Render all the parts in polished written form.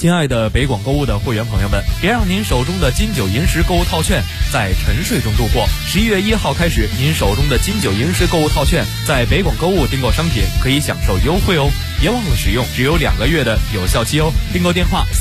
亲爱的北广购物的会员朋友们，别让您手中的金九银十购物套券在沉睡中度过。11月1号开始，您手中的金九银十购物套券在北广购物订购商品可以享受优惠哦，别忘了使用，只有2个月的有效期哦。订购电话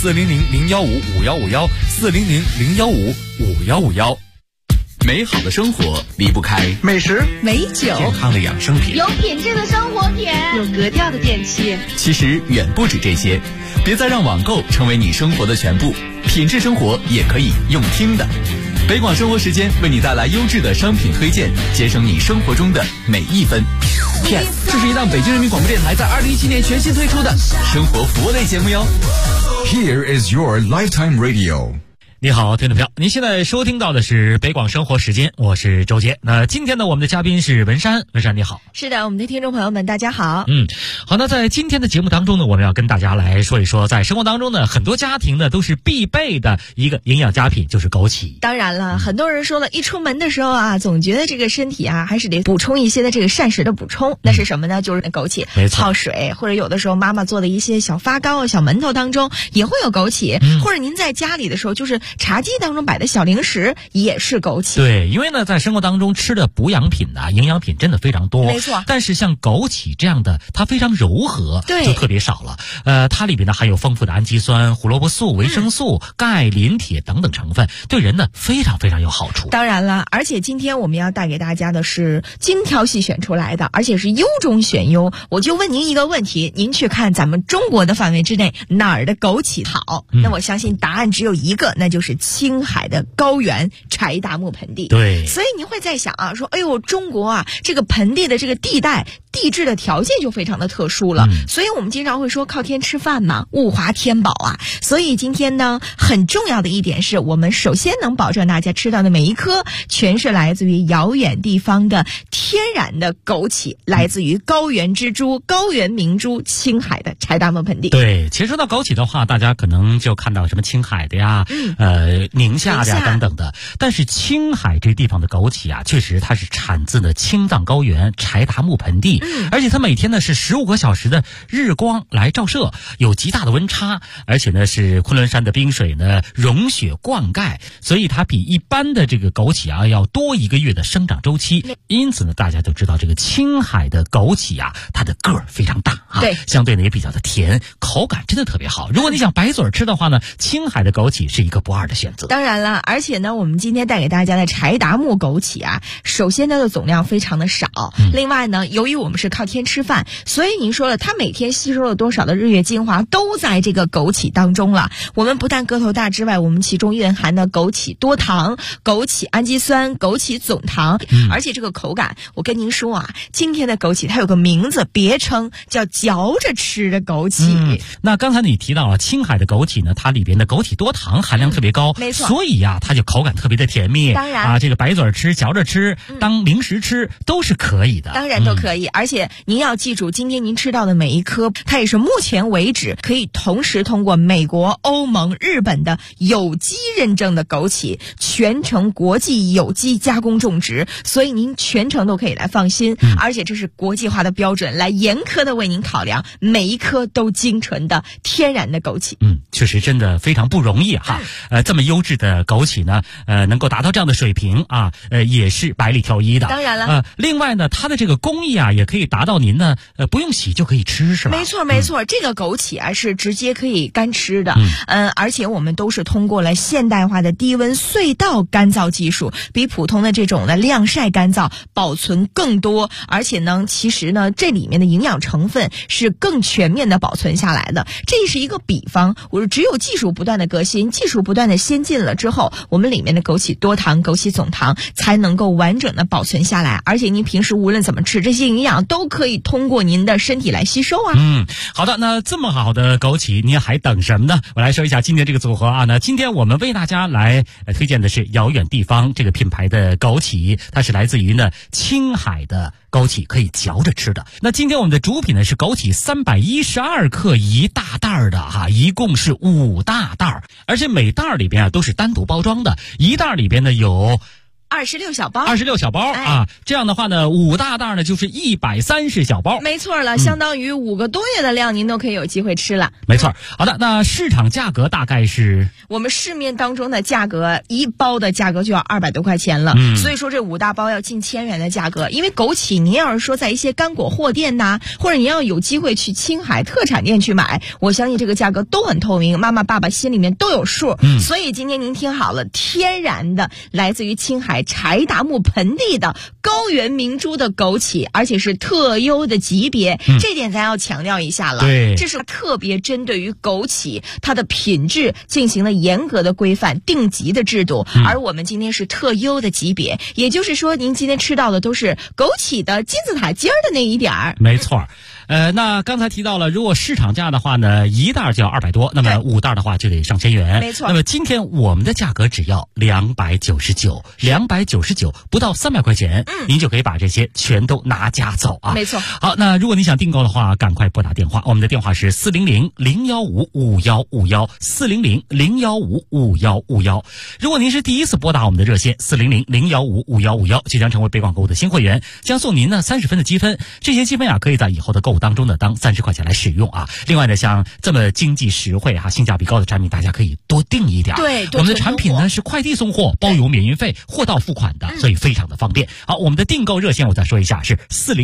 400-015-5151，400-015-5151。 美好的生活离不开美食、 美酒、 健康的养生品， 有品质的生活品， 有格调的电器。 其实远不止这些，别再让网购成为你生活的全部，品质生活也可以用听的。北广生活时间为你带来优质的商品推荐，节省你生活中的每一分。Yes， 这是一档北京人民广播电台在2017年全新推出的生活服务类节目哟。 Here is your lifetime radio。 你好，听众朋友，您现在收听到的是北广生活时间，我是周杰。那今天呢，我们的嘉宾是文山，文山你好。 是的，我们的听众朋友们，大家好。 好，那在今天的节目当中呢，我们要跟大家来说一说，在生活当中呢，很多家庭呢都是必备的一个营养佳品，就是枸杞。 当然了，很多人说了，一出门的时候啊，总觉得这个身体啊，还是得补充一些的这个膳食的补充。那是什么呢？就是枸杞， 没错， 泡水，或者有的时候妈妈做的一些小发糕、小馒头当中也会有枸杞，或者您在家里的时候，就是茶几当中摆的小零食也是枸杞。 对，因为呢，在生活当中吃的补养品呢、营养品真的非常多， 没错。 但是像枸杞这样的，它非常柔和， 对， 就特别少了。它里边呢含有丰富的氨基酸、胡萝卜素、维生素、钙、磷、铁等等成分，对人呢非常非常有好处。 当然了，而且今天我们要带给大家的是精挑细选出来的，而且是优中选优。我就问您一个问题，您去看咱们中国的范围之内哪儿的枸杞好？那我相信答案只有一个，那就是青海的高原柴达木盆地。 对， 所以您会在想啊，说哎呦，中国啊这个盆地的这个地带地质的条件就非常的特殊了，所以我们经常会说靠天吃饭嘛，物华天宝啊。所以今天呢，很重要的一点是我们首先能保证大家吃到的每一颗全是来自于遥远地方的天然的枸杞，来自于高原之珠、高原明珠青海的柴达木盆地。 对，其实说到枸杞的话，大家可能就看到什么青海的呀，宁夏的呀等等的，但是青海这地方的枸杞啊，确实它是产自呢青藏高原柴达木盆地，而且它每天呢是15个小时的日光来照射，有极大的温差，而且呢是昆仑山的冰水呢融雪灌溉，所以它比一般的这个枸杞啊要多1个月的生长周期。因此呢，大家就知道这个青海的枸杞啊，它的个儿非常大啊， 对， 相对呢也比较的甜，口感真的特别好。如果你想白嘴吃的话呢，青海的枸杞是一个不二的选择。 当然了，而且呢，我们今天带给大家的柴达木枸杞啊，首先它的总量非常的少，另外呢，由于我们是靠天吃饭，所以您说了，它每天吸收了多少的日月精华都在这个枸杞当中了。我们不但个头大之外，我们其中蕴含的枸杞多糖、枸杞氨基酸、枸杞总糖，而且这个口感，我跟您说啊，今天的枸杞它有个名字别称叫嚼着吃的枸杞。 那刚才你提到了青海的枸杞呢，它里边的枸杞多糖含量特别高， 没错， 所以呀，它就口感特别的甜蜜。 当然啊，这个白嘴吃、嚼着吃、当零食吃都是可以的， 当然都可以。而且您要记住，今天您吃到的每一颗，它也是目前为止可以同时通过美国、欧盟、日本的有机认证的枸杞，全程国际有机加工种植，所以您全程都可以来放心。而且这是国际化的标准，来严苛的为您考量，每一颗都精纯的天然的枸杞。 确实真的非常不容易哈。这么优质的枸杞呢，能够达到这样的水平啊，也是百里挑一的。 当然了， 另外呢，它的这个工艺啊，也可以达到您呢，不用洗就可以吃，是吧？ 没错没错，这个枸杞啊是直接可以干吃的。而且我们都是通过了现代化的低温隧道干燥技术，比普通的这种的晾晒干燥保存更多，而且呢，其实呢，这里面的营养成分是更全面的保存下来的。这是一个比方，我说只有技术不断的革新，技术不断的先进了之后，我们里面的枸杞多糖、枸杞总糖才能够完整的保存下来，而且您平时无论怎么吃，这些营养都可以通过您的身体来吸收啊。 好的，那这么好的枸杞，您还等什么呢？我来说一下今天这个组合啊。那今天我们为大家来推荐的是遥远地方这个品牌的枸杞，它是来自于呢青海的枸杞，可以嚼着吃的。那今天我们的主品呢是枸杞312克一大袋的哈，一共是5大袋，而且每袋里边啊都是单独包装的，一袋里边呢有 26小包 ，26小包啊。这样的话呢，5大袋呢就是130小包。 没错了，相当于5个多月的量，您都可以有机会吃了。 没错。好的，那市场价格大概是？ 我们市面当中的价格，1包的价格就要200多块钱了。所以说这5大包要近1000元的价格。因为枸杞，您要是说在一些干果货店呐，或者您要有机会去青海特产店去买，我相信这个价格都很透明，妈妈爸爸心里面都有数。所以今天您听好了，天然的来自于青海柴达木盆地的高原明珠的枸杞，而且是特优的级别，这点咱要强调一下了。 对， 这是特别针对于枸杞它的品质进行了严格的规范定级的制度，而我们今天是特优的级别，也就是说您今天吃到的都是枸杞的金字塔尖儿的那一点儿。 没错。那刚才提到了，如果市场价的话呢，1袋就要200多，那么5袋的话就得上1000元。 没错。 那么今天我们的价格只要299，299不到300块钱，您就可以把这些全都拿家走啊。 没错。 好，那如果你想订购的话，赶快拨打电话，我们的电话是400-015-5151，400-015-5151。如果您是第一次拨打我们的热线400-015-5151，即将成为北广购物的新会员，将送您呢30分的积分，这些积分可以在以后的购物当中呢当30块钱来使用啊。另外呢，像这么经济实惠性价比高的产品，大家可以多订一点。 对， 我们的产品呢是快递送货，包邮免运费，货到付款的，所以非常的方便。好，我们的订购热线我再说一下，是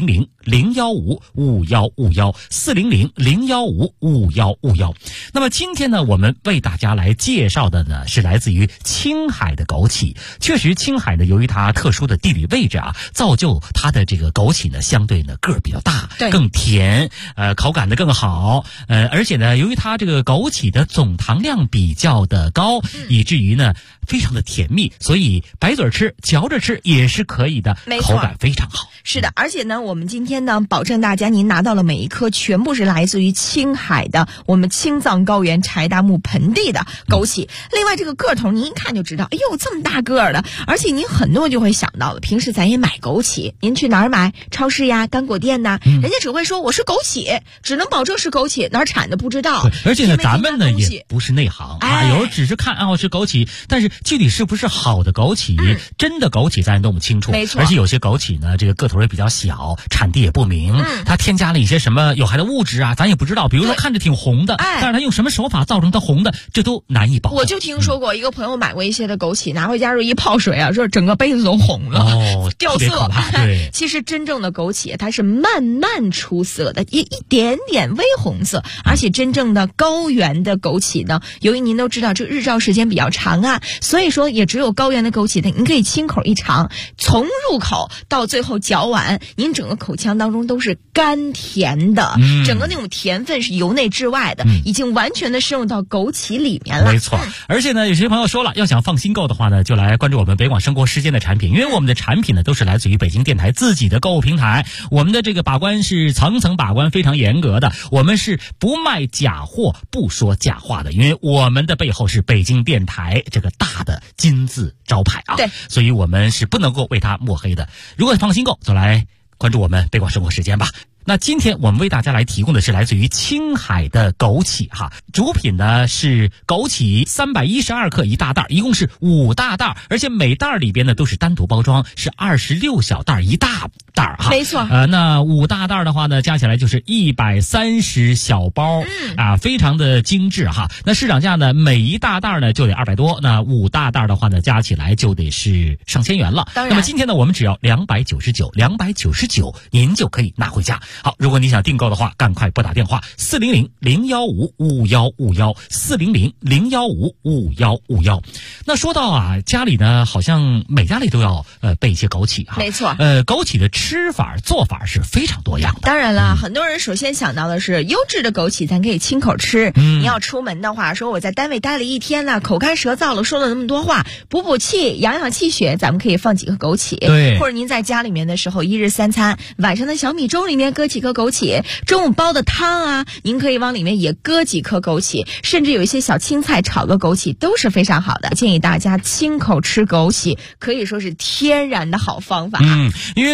400-015-5151，400-015-5151。那么今天呢，我们为大家来介绍的呢是来自于青海的枸杞。确实，青海呢由于它特殊的地理位置造就它的这个枸杞呢相对呢个儿比较大，更甜，口感的更好，而且呢，由于它这个枸杞的总糖量比较的高，以至于呢非常的甜蜜，所以白嘴吃、嚼着吃也是可以的，口感非常好。 是的，而且呢，我们今天呢，保证大家您拿到了每一颗全部是来自于青海的我们青藏高原柴达木盆地的枸杞。另外，这个个头您一看就知道，哎呦，这么大个儿的，而且您很多人就会想到了，平时咱也买枸杞，您去哪儿买？超市呀、干果店呐，人家只会说我是枸杞，只能保证是枸杞，哪儿产的不知道。 而且呢，咱们呢也不是内行有时候只是看是枸杞，但是具体是不是好的枸杞，真的枸杞咱都不清楚。 没错。 而且有些枸杞呢，这个个头也比较小，产地也不明，它添加了一些什么有害的物质咱也不知道。比如说看着挺红的，但是它用什么手法造成它红的，这都难以保证。 我就听说过一个朋友买过一些的枸杞，拿回家时候一泡水说整个杯子都红了，掉色。 对， 其实真正的枸杞它是慢慢出色的，一点点微红色，而且真正的高原的枸杞呢，由于您都知道这日照时间比较长所以说也只有高原的枸杞的，您可以亲口一尝，从入口到最后嚼完，您整个口腔当中都是甘甜的，整个那种甜分是由内至外的，已经完全的深入到枸杞里面了。 没错。而且呢，有些朋友说了，要想放心购的话呢，就来关注我们北广生活时间的产品，因为我们的产品呢都是来自于北京电台自己的购物平台，我们的这个把关是层层把关，非常严格的，我们是不卖假货，不说假话的，因为我们的背后是北京电台这个大的金字招牌对， 所以我们是不能够为它抹黑的。如果放心购，就来关注我们北广生活时间吧。那今天我们为大家来提供的是来自于青海的枸杞主品呢是枸杞312克1大袋，一共是5大袋，而且每袋里边呢都是单独包装，是26小袋1大袋没错。 那5大袋的话呢，加起来就是130小包非常的精致那市场价呢，每一大袋呢就得200多，那5大袋的话呢，加起来就得是上1000元了。 当然， 那么今天呢，我们只要299，您就可以拿回家。好，如果你想订购的话，赶快拨打电话400-015-5151，400-015-5151。那说到家里呢，好像每家里都要备一些枸杞没错。 枸杞的吃法做法是非常多样的。 当然了，很多人首先想到的是优质的枸杞咱可以亲口吃。你要出门的话，说我在单位待了一天口干舌燥了，说了那么多话，补气养养气血，咱们可以放几颗枸杞。 对。 或者您在家里面的时候，1日3餐，晚上的小米粥里面搁几颗枸杞，中午煲的汤您可以往里面也搁几颗枸杞，甚至有一些小青菜炒个枸杞都是非常好的。建议大家亲口吃枸杞，可以说是天然的好方法。 因为这个不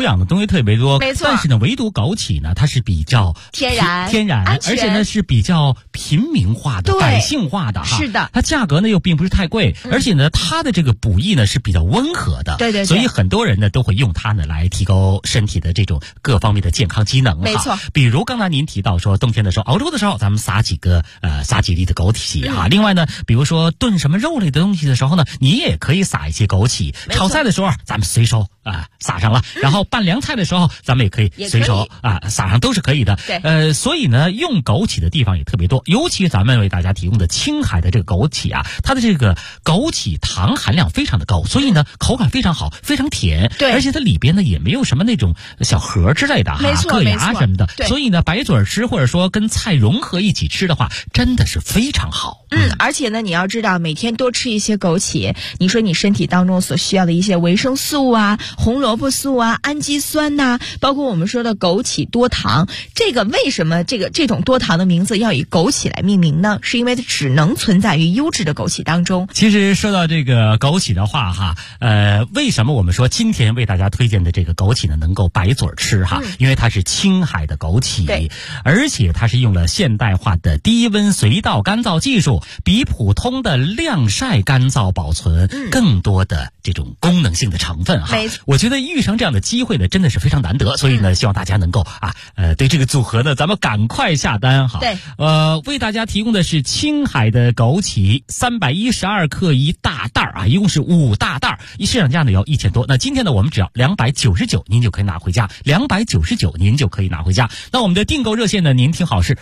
养的东西特别多， 没错。 但是呢，唯独枸杞呢，它是比较天然， 而且呢是比较平民化的、百姓化的哈。 是的， 它价格呢又并不是太贵，而且呢它的这个补益呢是比较温和的。 对， 所以很多人呢都会用它呢来提高身体的这种各方面的健康机能。 没错， 比如刚才您提到说冬天的时候熬粥的时候，咱们撒几粒的枸杞哈。另外呢，比如说炖什么肉类的东西的时候呢，你也可以撒一些枸杞。炒菜的时候咱们随手撒上了，然后拌凉菜的时候咱们也可以随手撒上，都是可以的。 对， 所以呢用枸杞的地方也特别多，尤其咱们为大家提供的青海的这个枸杞啊，它的这个枸杞糖含量非常的高，所以呢口感非常好，非常甜。 对， 而且它里边呢也没有什么那种小核之类的硌牙什么的。所以呢白嘴吃或者说跟菜融合一起吃的话，真的是非常好。 而且呢你要知道每天多吃一些枸杞，你说你身体当中所需要的一些维生素啊、红萝卜素啊、氨基酸呐，包括我们说的枸杞多糖，这个为什么这种多糖的名字要以枸杞来命名呢？是因为它只能存在于优质的枸杞当中。 其实说到这个枸杞的话哈，为什么我们说今天为大家推荐的这个枸杞呢能够白嘴吃哈？因为它是青海的枸杞，而且它是用了现代化的低温随倒干燥技术，比普通的晾晒干燥保存更多的这种功能性的成分哈。我觉得遇上这样的机会呢真的是非常难得，所以呢希望大家能够对这个组合呢咱们赶快下单哈。 对， 为大家提供的是青海的枸杞312克一大袋一共是5大袋，市场价呢要1000多，那今天呢我们只要299您就可以拿回家，299您就可以拿回家。那我们的订购热线呢您听好是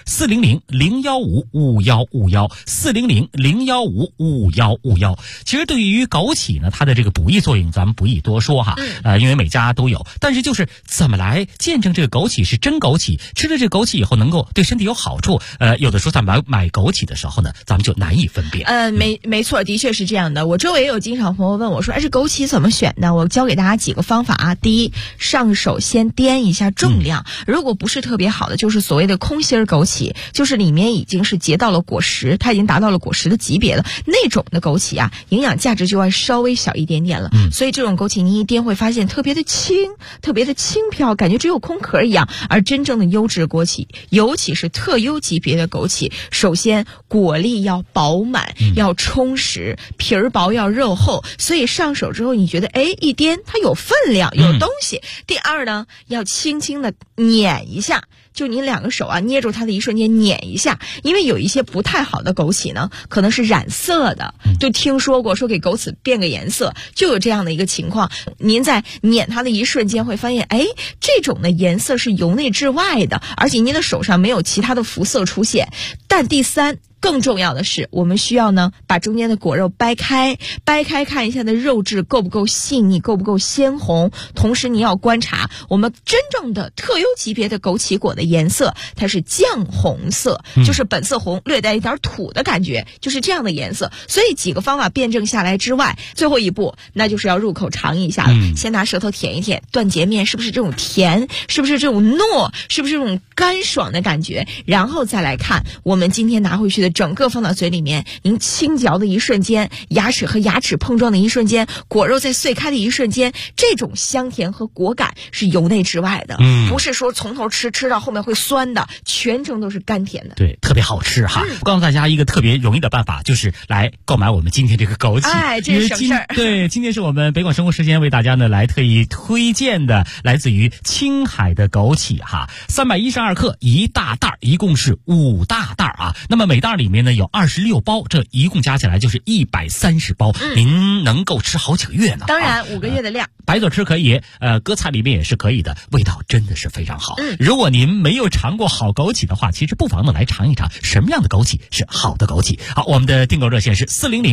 400-015-5151，400-015-5151。其实对于枸杞呢它的这个补益作用咱们不宜多说哈，因为每家都有，但是就是怎么来见证这个枸杞是真枸杞，吃了这个枸杞以后能够对身体有好处，有的时候在买枸杞的时候呢咱们就难以分辨。 没错，的确是这样的。我周围也有经常朋友问我说，这枸杞怎么选呢？我教给大家几个方法啊。第一，上手先掂一下重量，如果不是特别好的，就是所谓的空心枸杞，就是里面已经是结到了果实，它已经达到了果实的级别了，那种的枸杞啊，营养价值就要稍微小一点点了。所以这种枸杞你一掂会发现特别的轻飘，感觉只有空壳一样。而真正的优质枸杞，尤其是特优级别的枸杞，首先果粒要饱满，要充实，皮儿薄要肉厚，所以上手之后你觉得一掂它有分量，有东西。第二呢，要轻轻的捻一下，就你两个手捏住它的一瞬间捻一下，因为有一些不太好的枸杞呢可能是染色的，就听说过说给枸杞变个颜色，就有这样的一个情况。您在捻它的一瞬间会发现这种的颜色是由内至外的，而且您的手上没有其他的肤色出现。但第三更重要的是，我们需要呢把中间的果肉掰开看一下的肉质够不够细腻，够不够鲜红。同时你要观察我们真正的特优级别的枸杞果的颜色，它是酱红色，就是本色红，略带一点土的感觉，就是这样的颜色。所以几个方法辩证下来之外，最后一步那就是要入口尝一下了。先拿舌头舔一舔断节面是不是这种甜，是不是这种糯，是不是这种干爽的感觉，然后再来看我们今天拿回去的整个放到嘴里面，您轻嚼的一瞬间，牙齿和牙齿碰撞的一瞬间，果肉在碎开的一瞬间，这种香甜和果感是由内至外的，不是说从头吃到后面会酸的，全程都是甘甜的。 对，特别好吃哈。我告诉大家一个特别容易的办法，就是来购买我们今天这个枸杞。 这是省事儿。 对，今天是我们北广生活时间为大家呢来特意推荐的，来自于青海的枸杞哈，312克一大袋，一共是5大袋啊。那么每袋里面呢有26包，这一共加起来就是130包，您能够吃好几个月呢。 当然5个月的量， 白嘴吃可以，搁菜里面也是可以的，味道真的是非常好。如果您没有尝过好枸杞的话，其实不妨呢来尝一尝什么样的枸杞是好的枸杞。好，我们的订购热线是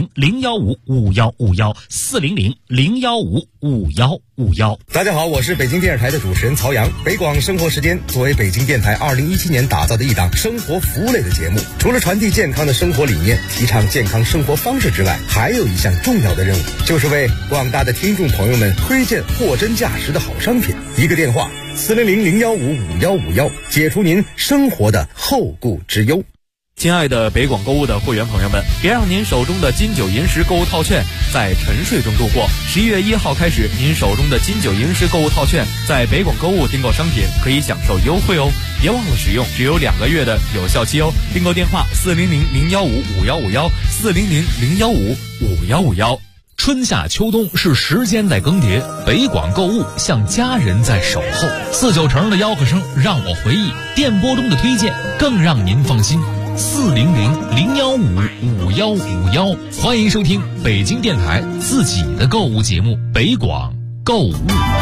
400-015-5151，400-015-5151。 大家好，我是北京电视台的主持人曹阳。北广生活时间作为北京电台2017年打造的一档生活服务类的节目，除了传递健康的生活理念，提倡健康生活方式之外，还有一项重要的任务，就是为广大的听众朋友们推荐货真价实的好商品。一个电话400-015-5151，解除您生活的后顾之忧。 亲爱的北广购物的会员朋友们，别让您手中的金九银十购物套券在沉睡中度过。11月1号开始，您手中的金九银十购物套券在北广购物订购商品可以享受优惠哦，别忘了使用，只有2个月的有效期哦。订购电话400-015-5151，400-015-5151。 春夏秋冬是时间在更迭，北广购物像家人在守候。4-9成的吆喝声让我回忆，电波中的推荐更让您放心。400-015-5151，欢迎收听北京电台自己的购物节目《北广购物》。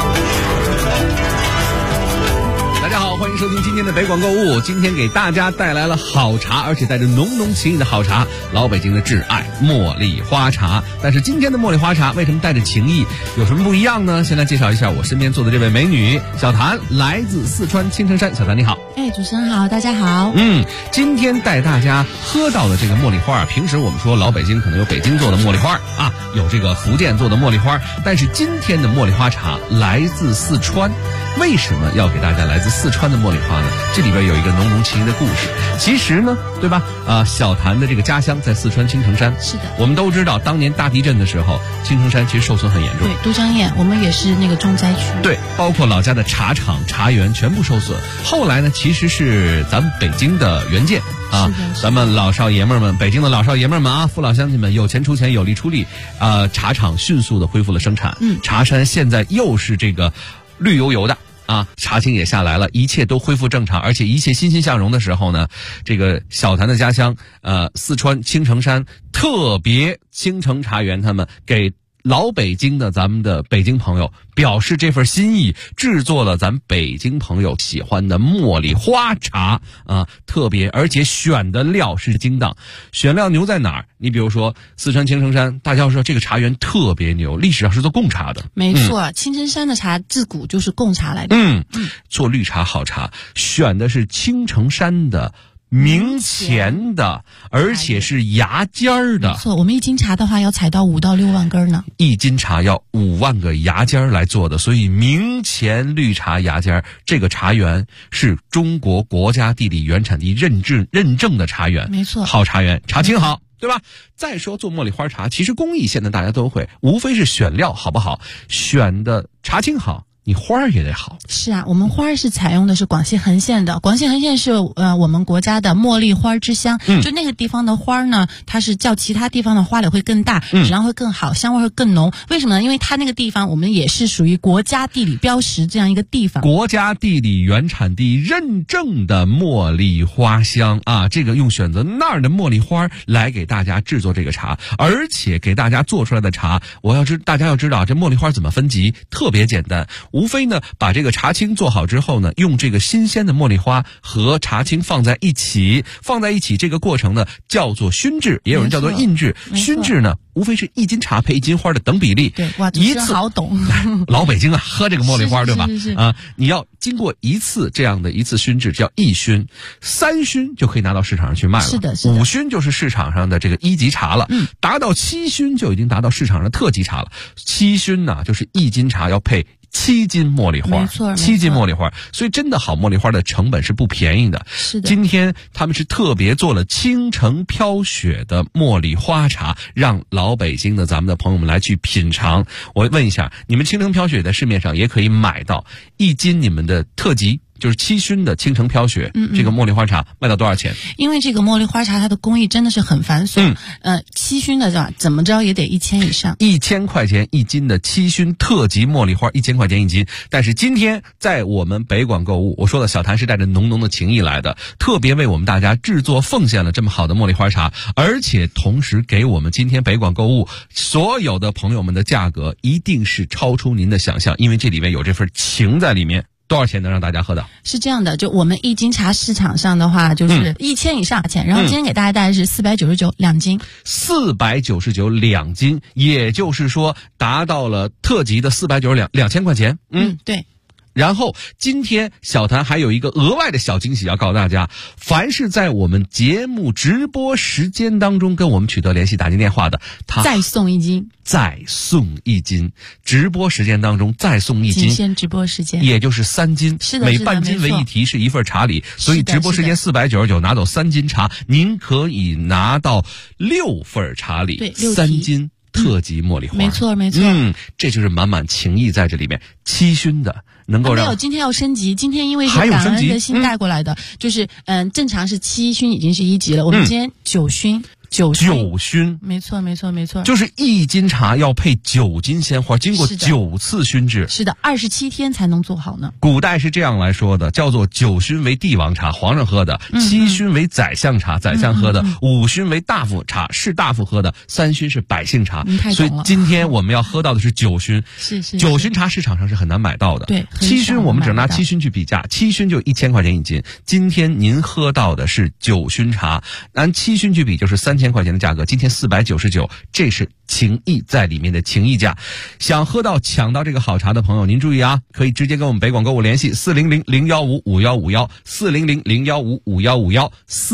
大家好，欢迎收听今天的北广购物。今天给大家带来了好茶，而且带着浓浓情意的好茶，老北京的挚爱茉莉花茶。但是今天的茉莉花茶为什么带着情意，有什么不一样呢？先来介绍一下我身边坐的这位美女小谭，来自四川青城山。小谭你好。 主持人好，大家好。 今天带大家喝到的这个茉莉花，平时我们说老北京可能有北京做的茉莉花啊，有这个福建做的茉莉花，但是今天的茉莉花茶来自四川。为什么要给大家来自四川的茉莉花呢？这里边有一个浓浓情谊的故事。其实呢，对吧？小谭的这个家乡在四川青城山。 是的。 我们都知道，当年大地震的时候，青城山其实受损很严重。 对，都江堰，我们也是那个重灾区。 对，包括老家的茶厂、茶园全部受损。后来呢，其实是咱们北京的援建啊，咱们老少爷们们，北京的老少爷们们啊，父老乡亲们有钱出钱，有力出力，茶厂迅速的恢复了生产。茶山现在又是这个绿油油的。茶青也下来了，一切都恢复正常，而且一切欣欣向荣的时候呢，这个小谭的家乡，四川青城山特别青城茶园，他们给老北京的咱们的北京朋友表示这份心意，制作了咱北京朋友喜欢的茉莉花茶特别，而且选的料是精当。选料牛在哪儿？你比如说四川青城山，大家说这个茶园特别牛，历史上是做贡茶的。 没错，青城山的茶自古就是贡茶来的。 做绿茶好茶，选的是青城山的明前的，而且是芽尖儿的。 没错，我们一斤茶的话要采到5到6万根呢。 一斤茶要5万个芽尖来做的，所以明前绿茶芽尖这个茶园是中国国家地理原产地认证的茶园。 没错， 好茶园，茶青好。对吧？再说做茉莉花茶，其实工艺现在大家都会，无非是选料好不好，选的茶青好，你花儿也得好。 是啊，我们花儿是采用的是广西横县的，广西横县是我们国家的茉莉花之乡。就那个地方的花儿呢，它是较其他地方的花蕾会更大，质量会更好，香味会更浓。为什么呢？因为它那个地方我们也是属于国家地理标识这样一个地方， 国家地理原产地认证的茉莉花香啊，这个用选择那儿的茉莉花来给大家制作这个茶，而且给大家做出来的茶，大家要知道这茉莉花怎么分级，特别简单。无非呢，把这个茶青做好之后呢，用这个新鲜的茉莉花和茶青放在一起，这个过程呢叫做熏制，也有人叫做印制。熏制呢，无非是1斤茶配1斤花的等比例。 对，哇，一次好懂。 老北京喝这个茉莉花，对吧？ 是你要经过一次这样的一次熏制，叫1熏，3熏就可以拿到市场上去卖了。 是的 ，5熏就是市场上的这个1级茶了。达到7熏就已经达到市场上的特级茶了。7熏呢，就是1斤茶要配7斤茉莉花。 没错 ，7斤茉莉花，所以真的好茉莉花的成本是不便宜的。 是的， 今天他们是特别做了青城飘雪的茉莉花茶，让老北京的咱们的朋友们来去品尝。我问一下，你们青城飘雪在市面上也可以买到1斤你们的特级，就是7熏的青城飘雪，这个茉莉花茶卖到多少钱？ 因为这个茉莉花茶它的工艺真的是很繁琐，7熏的怎么着也得1000以上 ，1000块钱1斤的7熏特级茉莉花，1000块钱1斤。但是今天在我们北广购物，我说了，小谭是带着浓浓的情谊来的，特别为我们大家制作奉献了这么好的茉莉花茶，而且同时给我们今天北广购物所有的朋友们的价格一定是超出您的想象，因为这里面有这份情在里面。多少钱能让大家喝到？ 是这样的，就我们1斤茶市场上的话就是1000以上钱，然后今天给大家带来是4992斤 ，4992斤，也就是说达到了特级的499 2000块钱。 对。 然后今天小谭还有一个额外的小惊喜要告诉大家，凡是在我们节目直播时间当中跟我们取得联系打进电话的，他再送1斤， 再送1斤，直播时间当中再送1斤， 仅限直播时间， 也就是3斤， 是的， 每半斤为一提，是一份茶礼，所以直播时间499拿走3斤茶，您可以拿到6份茶礼， 对 ，3斤特级茉莉花， 没错没错， 这就是满满情谊在这里面，7熏的能够让没有，今天要升级，今天因为是感恩的心带过来的，就是正常是7熏已经是1级了，我们今天9熏。 9熏， 没错没错没错， 就是1斤茶要配9斤鲜花，经过9次熏制， 是的，27天才能做好呢。 古代是这样来说的，叫做9熏为帝王茶，皇上喝的；7熏为宰相茶，宰相喝的；5熏为大夫茶，士大夫喝的；3熏是百姓茶。所以今天我们要喝到的是9熏， 是 9熏茶市场上是很难买到的。 对 ，7熏我们只拿7熏去比价，7熏就1000块钱1斤。今天您喝到的是9熏茶，按7熏去比就是3000块钱的价格，今天499，这是情谊在里面的情谊价。想喝到抢到这个好茶的朋友，您注意啊，可以直接跟我们北广购物联系400-015-5151 400-015-5151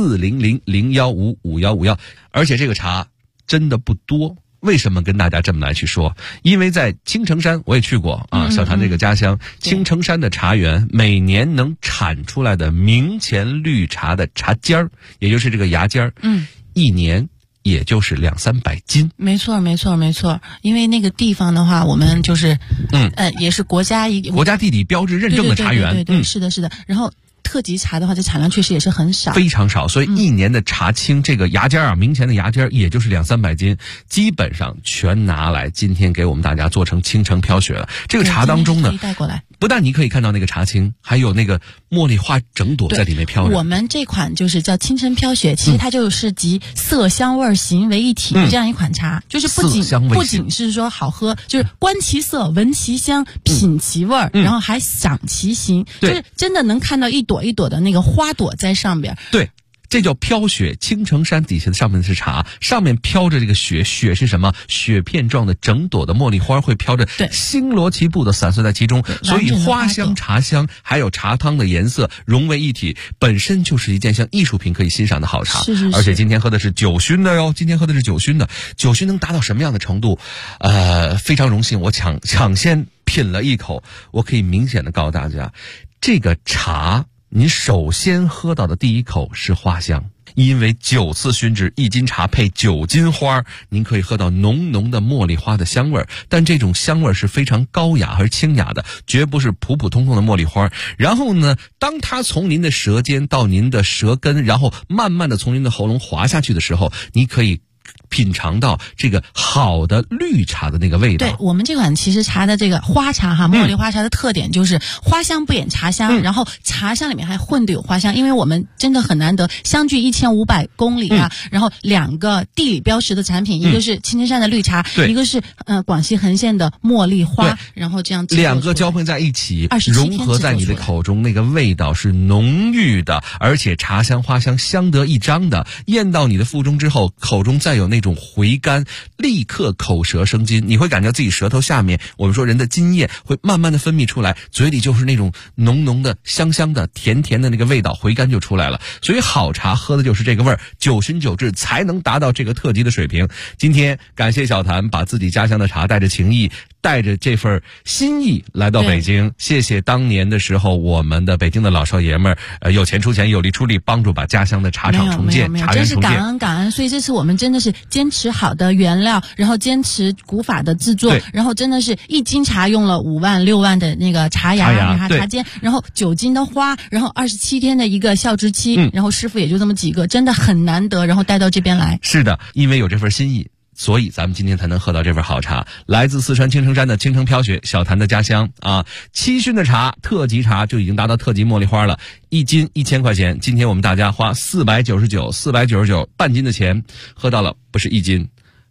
400-015-5151。而且这个茶真的不多。为什么跟大家这么来去说？因为在青城山我也去过啊，小谭这个家乡，青城山的茶园每年能产出来的明前绿茶的茶尖儿，也就是这个芽尖儿，一年也就是200-300斤。 没错没错没错，因为那个地方的话，我们就是也是国家地理标志认证的茶园， 对，是的是的。然后特级茶的话，这产量确实也是很少， 非常少，所以一年的茶青这个芽尖啊，明前的芽尖也就是200-300斤，基本上全拿来今天给我们大家做成青城飘雪了。这个茶当中呢， 带过来， 不但你可以看到那个茶青，还有那个茉莉花整朵在里面飘着。 我们这款就是叫青城飘雪，其实它就是集色香味形为一体的这样一款茶，就是不仅是说好喝，就是观其色、闻其香、品其味，然后还赏其形，就是真的能看到一朵一朵的那个花朵在上边。 对。这叫飘雪，青城山底下的上面是茶，上面飘着这个雪，雪是什么？雪片状的整朵的茉莉花会飘着，星罗棋布的散碎在其中，所以花香、茶香还有茶汤的颜色融为一体，本身就是一件像艺术品可以欣赏的好茶。 是。 而且今天喝的是9熏的哟，今天喝的是9熏的，9熏能达到什么样的程度？非常荣幸，我抢先品了一口，我可以明显的告诉大家，这个茶。你首先喝到的第一口是花香，因为9次熏制，1斤茶配9斤花，您可以喝到浓浓的茉莉花的香味，但这种香味是非常高雅而清雅的，绝不是普普通通的茉莉花。然后呢，当它从您的舌尖到您的舌根，然后慢慢的从您的喉咙滑下去的时候，你可以品尝到这个好的绿茶的那个味道。 对，我们这款其实茶的这个花茶哈，茉莉花茶的特点就是花香不掩茶香，然后茶香里面还混的有花香，因为我们真的很难得相距1500公里啊，然后2个地理标识的产品，一个是青城山的绿茶，一个是广西横县的茉莉花，然后这样 2个交配在一起，融合在你的口中，那个味道是浓郁的，而且茶香花香相得益彰的，咽到你的腹中之后，口中再有那种回甘，立刻口舌生津，你会感觉自己舌头下面，我们说人的津液会慢慢的分泌出来，嘴里就是那种浓浓的香香的甜甜的那个味道，回甘就出来了。所以好茶喝的就是这个味儿，9熏9制才能达到这个特级的水平。今天感谢小谭把自己家乡的茶带着情谊，带着这份心意来到北京，谢谢当年的时候我们的北京的老少爷们儿，有钱出钱，有力出力，帮助把家乡的茶厂重建，茶园重建， 真是感恩。所以这次我们真的是坚持好的原料，然后坚持古法的制作，然后真的是1斤茶用了5万6万的那个茶芽茶尖，然后9斤的花，然后27天的一个效制期，然后师傅也就这么几个，真的很难得，然后带到这边来。 是的，因为有这份心意，所以咱们今天才能喝到这份好茶，来自四川青城山的青城飘雪，小谭的家乡啊。7熏的茶，特级茶就已经达到特级茉莉花了，1斤1000块钱。今天我们大家花499半斤的钱，喝到了不是1斤，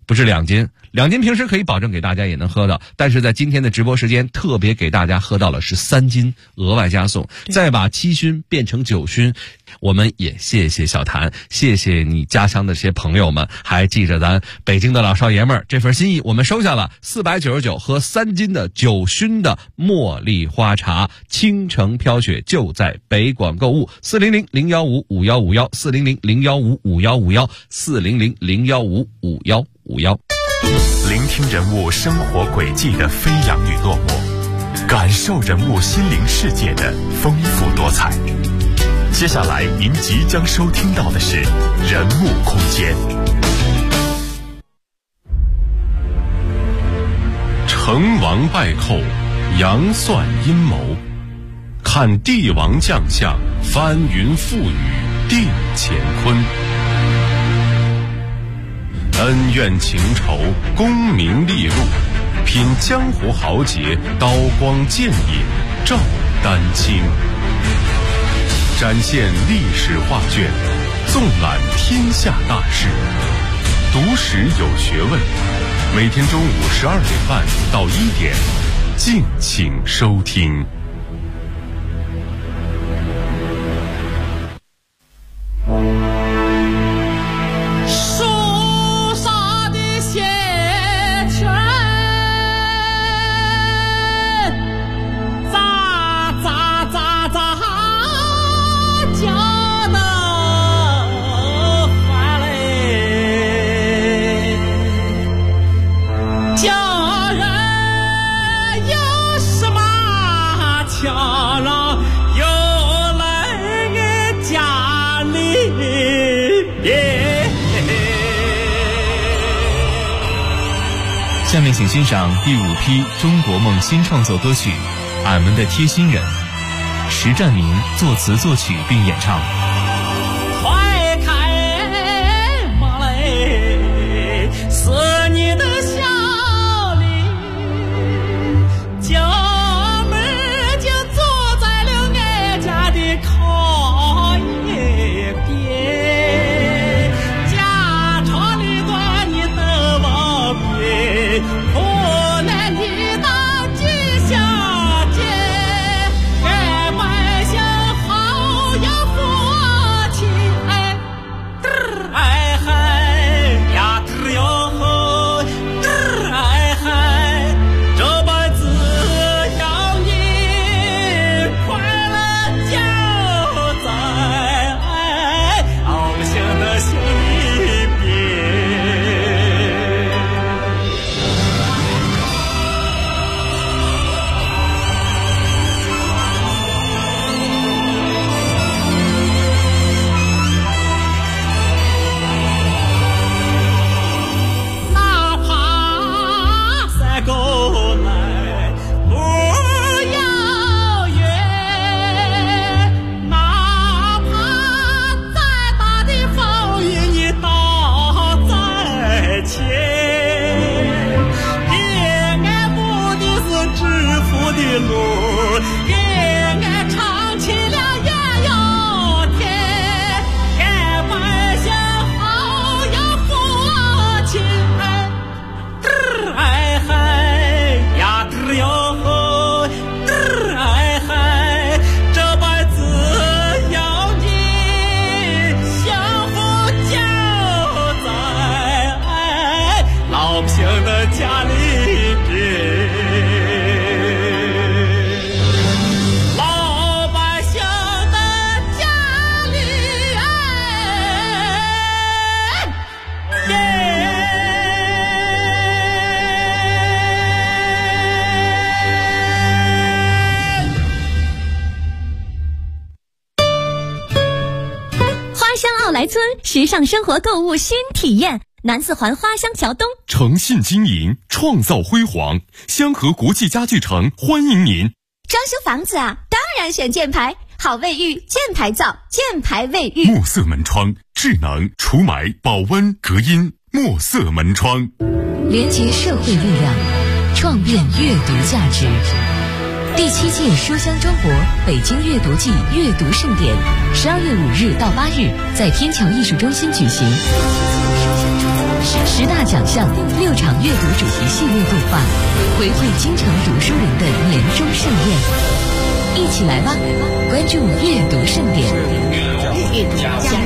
不是2斤，2斤平时可以保证给大家也能喝到，但是在今天的直播时间特别给大家喝到了是3斤，额外加送，再把7熏变成9熏。我们也谢谢小谭，谢谢你家乡的这些朋友们，还记着咱北京的老少爷们儿这份心意，我们收下了499喝3斤的9熏的茉莉花茶，倾城飘雪就在北广购物，400-015-5151，400-015-5151，400-015-5151。 聆听人物生活轨迹的飞扬与落寞，感受人物心灵世界的丰富多彩。接下来您即将收听到的是人物空间。成王败寇，杨算阴谋，看帝王将相，翻云覆雨定乾坤。恩怨情仇，功名利禄，品江湖豪杰，刀光剑影照丹青。展现历史画卷，纵览天下大事，读史有学问。每天中午12点半到1点，敬请收听。 下面请欣赏第5批中国梦新创作歌曲《俺们的贴心人》，石占明作词作曲并演唱。 快开马嘞，是你的笑脸，家门就坐在了俺家的靠一边，家长里短你都往边，苦难你当记下见，俺百姓好要福气，哎嗨呀嘚哟吼，哎嗨，这辈子要你快乐就在老百姓的心里边。哪怕山沟来不遥远，哪怕再大的风雨你倒在前，给俺目的是致富的路，给俺唱起了也有天，俺百姓好要福气，哎嗨呀嘚哟吼，哎嗨，这辈子要你幸福就在老百姓的家里边，老百姓的家里花乡奥莱村时尚生活购物新体验，南四环花乡桥东。 诚信经营，创造辉煌，香河国际家具城欢迎您。 装修房子啊，当然选箭牌，好卫浴，箭牌造，箭牌卫浴。 墨色门窗，智能除霾、保温、隔音，墨色门窗。 连接社会力量，创变阅读价值。第7届书香中国北京阅读季阅读盛典，12月5日到8日在天桥艺术中心举行。 10大奖项，6场阅读主题系列对话，回味京城读书人的年终盛宴。一起来吧，关注阅读盛典。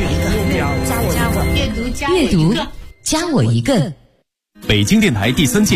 阅读加我一个。 北京电台第3届